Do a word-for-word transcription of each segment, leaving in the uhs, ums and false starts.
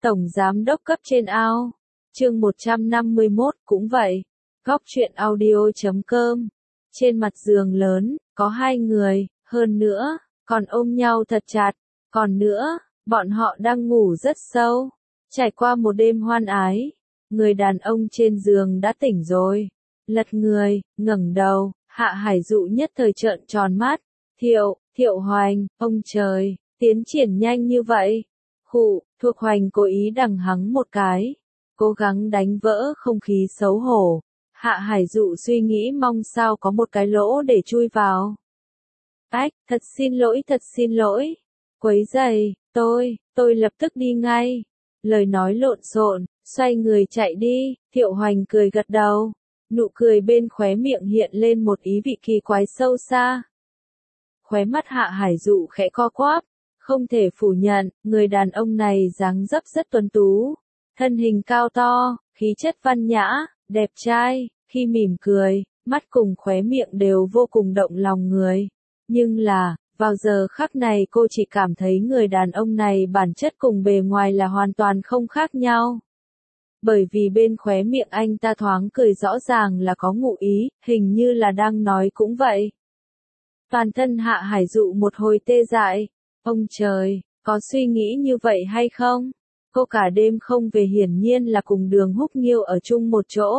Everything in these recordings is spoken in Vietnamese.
Tổng giám đốc cấp trên ao. Chương một trăm năm mươi mốt cũng vậy. Góc truyện audio chấm com. Trên mặt giường lớn, có hai người, hơn nữa, còn ôm nhau thật chặt. Còn nữa, bọn họ đang ngủ rất sâu. Trải qua một đêm hoan ái, người đàn ông trên giường đã tỉnh rồi. Lật người, ngẩng đầu, Hạ Hải Dụ nhất thời trợn tròn mắt. Thiệu, Thiệu Hoành, ông trời, tiến triển nhanh như vậy. Khụ, Thuộc Hoành cố ý đằng hắng một cái, cố gắng đánh vỡ không khí xấu hổ. Hạ Hải Dụ suy nghĩ mong sao có một cái lỗ để chui vào. Ách, thật xin lỗi, thật xin lỗi. Quấy rầy, tôi, tôi lập tức đi ngay. Lời nói lộn xộn, xoay người chạy đi. Thiệu Hoành cười gật đầu. Nụ cười bên khóe miệng hiện lên một ý vị kỳ quái sâu xa. Khóe mắt Hạ Hải Dụ khẽ co quắp. Không thể phủ nhận, người đàn ông này dáng dấp rất tuấn tú. Thân hình cao to, khí chất văn nhã, đẹp trai, khi mỉm cười, mắt cùng khóe miệng đều vô cùng động lòng người. Nhưng là, vào giờ khắc này cô chỉ cảm thấy người đàn ông này bản chất cùng bề ngoài là hoàn toàn không khác nhau. Bởi vì bên khóe miệng anh ta thoáng cười rõ ràng là có ngụ ý, hình như là đang nói cũng vậy. Toàn thân Hạ Hải Dụ một hồi tê dại. Ông trời, có suy nghĩ như vậy hay không? Cô cả đêm không về hiển nhiên là cùng Đường Húc Nghiêu ở chung một chỗ.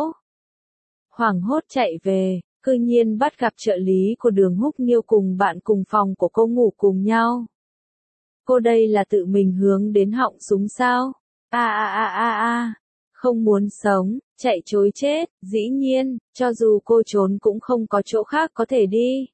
Hoảng hốt chạy về, cư nhiên bắt gặp trợ lý của Đường Húc Nghiêu cùng bạn cùng phòng của cô ngủ cùng nhau. Cô đây là tự mình hướng đến họng súng sao? A a a a a, không muốn sống, chạy trối chết, dĩ nhiên, cho dù cô trốn cũng không có chỗ khác có thể đi.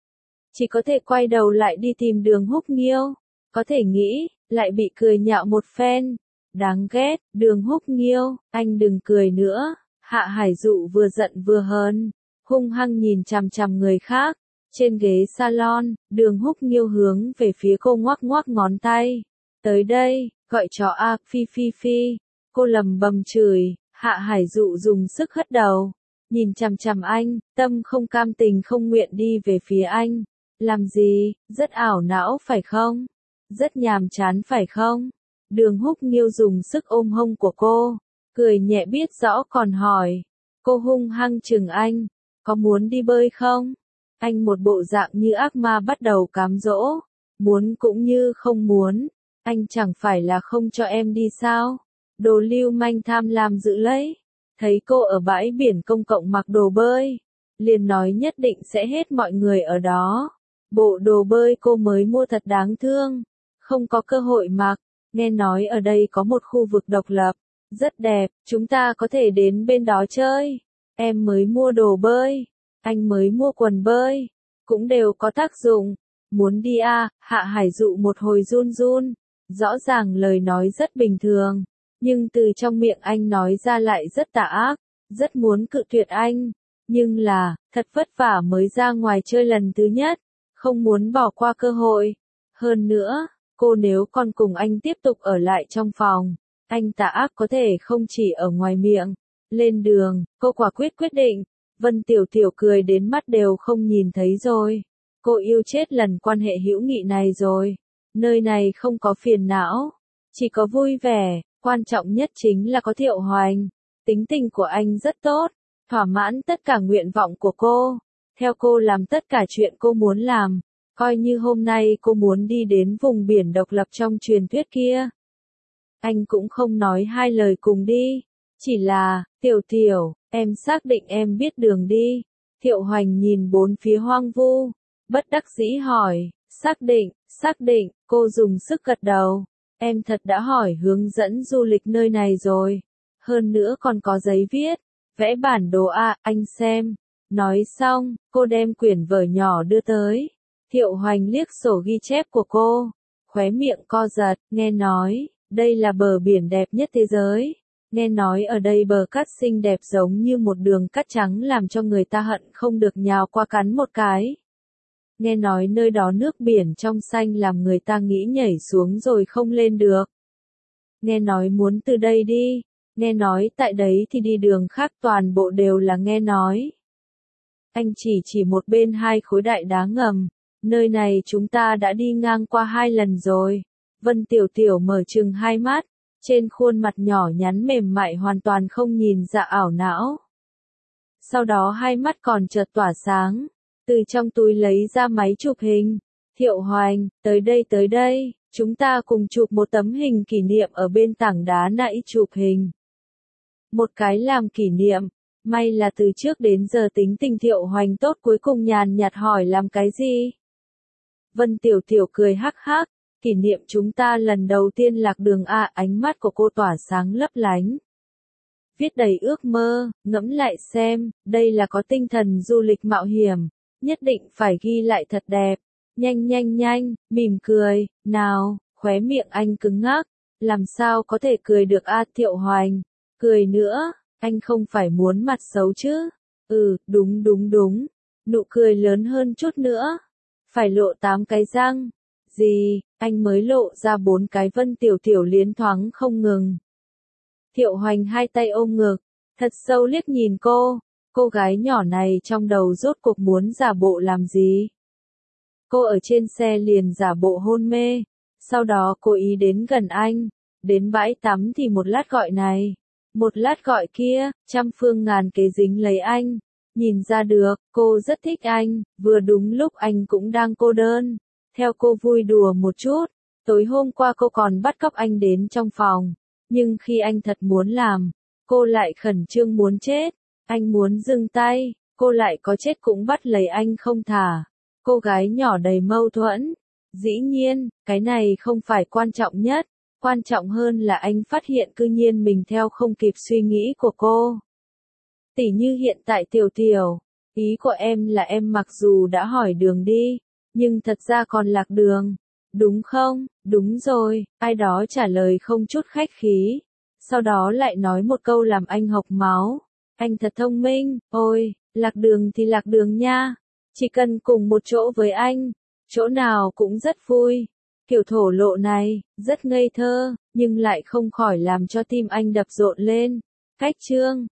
Chỉ có thể quay đầu lại đi tìm Đường Húc Nghiêu, có thể nghĩ, lại bị cười nhạo một phen. Đáng ghét, Đường Húc Nghiêu, anh đừng cười nữa. Hạ Hải Dụ vừa giận vừa hờn, hung hăng nhìn chằm chằm người khác. Trên ghế salon, Đường Húc Nghiêu hướng về phía cô ngoắc ngoắc ngón tay. Tới đây, gọi chó a, phi phi phi. Cô lầm bầm chửi, Hạ Hải Dụ dùng sức hất đầu. Nhìn chằm chằm anh, tâm không cam tình không nguyện đi về phía anh. Làm gì, rất ảo não phải không? Rất nhàm chán phải không? Đường Húc Nghiêu dùng sức ôm hông của cô, cười nhẹ biết rõ còn hỏi. Cô hung hăng chừng anh, có muốn đi bơi không? Anh một bộ dạng như ác ma bắt đầu cám dỗ, muốn cũng như không muốn, anh chẳng phải là không cho em đi sao? Đồ lưu manh tham lam giữ lấy, thấy cô ở bãi biển công cộng mặc đồ bơi, liền nói nhất định sẽ hết mọi người ở đó. Bộ đồ bơi cô mới mua thật đáng thương, không có cơ hội mặc, nghe nói ở đây có một khu vực độc lập, rất đẹp, chúng ta có thể đến bên đó chơi. Em mới mua đồ bơi, anh mới mua quần bơi, cũng đều có tác dụng. Muốn đi à? Hạ Hải Dụ một hồi run run, rõ ràng lời nói rất bình thường, nhưng từ trong miệng anh nói ra lại rất tà ác, rất muốn cự tuyệt anh. Nhưng là, thật vất vả mới ra ngoài chơi lần thứ nhất. Không muốn bỏ qua cơ hội. Hơn nữa, cô nếu còn cùng anh tiếp tục ở lại trong phòng, anh tà ác có thể không chỉ ở ngoài miệng. Lên đường, cô quả quyết quyết định. Vân Tiểu Tiểu cười đến mắt đều không nhìn thấy rồi. Cô yêu chết lần quan hệ hữu nghị này rồi. Nơi này không có phiền não, chỉ có vui vẻ. Quan trọng nhất chính là có Thiệu Hoành. Tính tình của anh rất tốt, thỏa mãn tất cả nguyện vọng của cô. Theo cô làm tất cả chuyện cô muốn làm, coi như hôm nay cô muốn đi đến vùng biển độc lập trong truyền thuyết kia. Anh cũng không nói hai lời cùng đi, chỉ là, Tiểu Tiểu, em xác định em biết đường đi. Thiệu Hoành nhìn bốn phía hoang vu, bất đắc dĩ hỏi, xác định, xác định, cô dùng sức gật đầu. Em thật đã hỏi hướng dẫn du lịch nơi này rồi, hơn nữa còn có giấy viết, vẽ bản đồ a, anh xem. Nói xong, cô đem quyển vở nhỏ đưa tới. Thiệu Hoành liếc sổ ghi chép của cô, khóe miệng co giật, nghe nói, đây là bờ biển đẹp nhất thế giới. Nghe nói ở đây bờ cát xinh đẹp giống như một đường cát trắng làm cho người ta hận không được nhào qua cắn một cái. Nghe nói nơi đó nước biển trong xanh làm người ta nghĩ nhảy xuống rồi không lên được. Nghe nói muốn từ đây đi, nghe nói tại đấy thì đi đường khác, toàn bộ đều là nghe nói. Anh chỉ chỉ một bên hai khối đại đá ngầm, nơi này chúng ta đã đi ngang qua hai lần rồi. Vân Tiểu Tiểu mở trừng hai mắt, Trên khuôn mặt nhỏ nhắn mềm mại hoàn toàn không nhìn ra ảo não. Sau đó hai mắt còn chợt tỏa sáng, từ trong túi lấy ra máy chụp hình. Thiệu Hoành, tới đây tới đây, chúng ta cùng chụp một tấm hình kỷ niệm ở bên tảng đá nãy chụp hình. Một cái làm kỷ niệm, may là từ trước đến giờ tính tình Thiệu Hoành tốt cuối cùng nhàn nhạt hỏi làm cái gì? Vân Tiểu Tiểu cười hắc hắc, kỷ niệm chúng ta lần đầu tiên lạc đường à, ánh mắt của cô tỏa sáng lấp lánh. Viết đầy ước mơ, ngẫm lại xem, đây là có tinh thần du lịch mạo hiểm, nhất định phải ghi lại thật đẹp. Nhanh nhanh nhanh, mỉm cười, nào, khóe miệng anh cứng ngắc, làm sao có thể cười được a Thiệu Hoành, cười nữa, anh không phải muốn mặt xấu chứ, ừ, đúng đúng đúng, nụ cười lớn hơn chút nữa, phải lộ tám cái răng, gì, anh mới lộ ra bốn cái. Vân Tiểu Tiểu liến thoáng không ngừng. Thiệu Hoành hai tay ôm ngực, thật sâu liếc nhìn cô, cô gái nhỏ này trong đầu rốt cuộc muốn giả bộ làm gì? Cô ở trên xe liền giả bộ hôn mê, sau đó cố ý đến gần anh, đến bãi tắm thì một lát gọi này, một lát gọi kia, trăm phương ngàn kế dính lấy anh, nhìn ra được, cô rất thích anh, vừa đúng lúc anh cũng đang cô đơn, theo cô vui đùa một chút, tối hôm qua cô còn bắt cóc anh đến trong phòng, nhưng khi anh thật muốn làm, cô lại khẩn trương muốn chết, anh muốn dừng tay, cô lại có chết cũng bắt lấy anh không thả. Cô gái nhỏ đầy mâu thuẫn. Dĩ nhiên, cái này không phải quan trọng nhất, quan trọng hơn là anh phát hiện cư nhiên mình theo không kịp suy nghĩ của cô. Tỉ như hiện tại Tiểu Tiểu, ý của em là em mặc dù đã hỏi đường đi, nhưng thật ra còn lạc đường, đúng không? Đúng rồi, ai đó trả lời không chút khách khí, sau đó lại nói một câu làm anh hộc máu. Anh thật thông minh, ôi, lạc đường thì lạc đường nha. Chỉ cần cùng một chỗ với anh, chỗ nào cũng rất vui. Kiểu thổ lộ này, rất ngây thơ, nhưng lại không khỏi làm cho tim anh đập rộn lên. Cách chương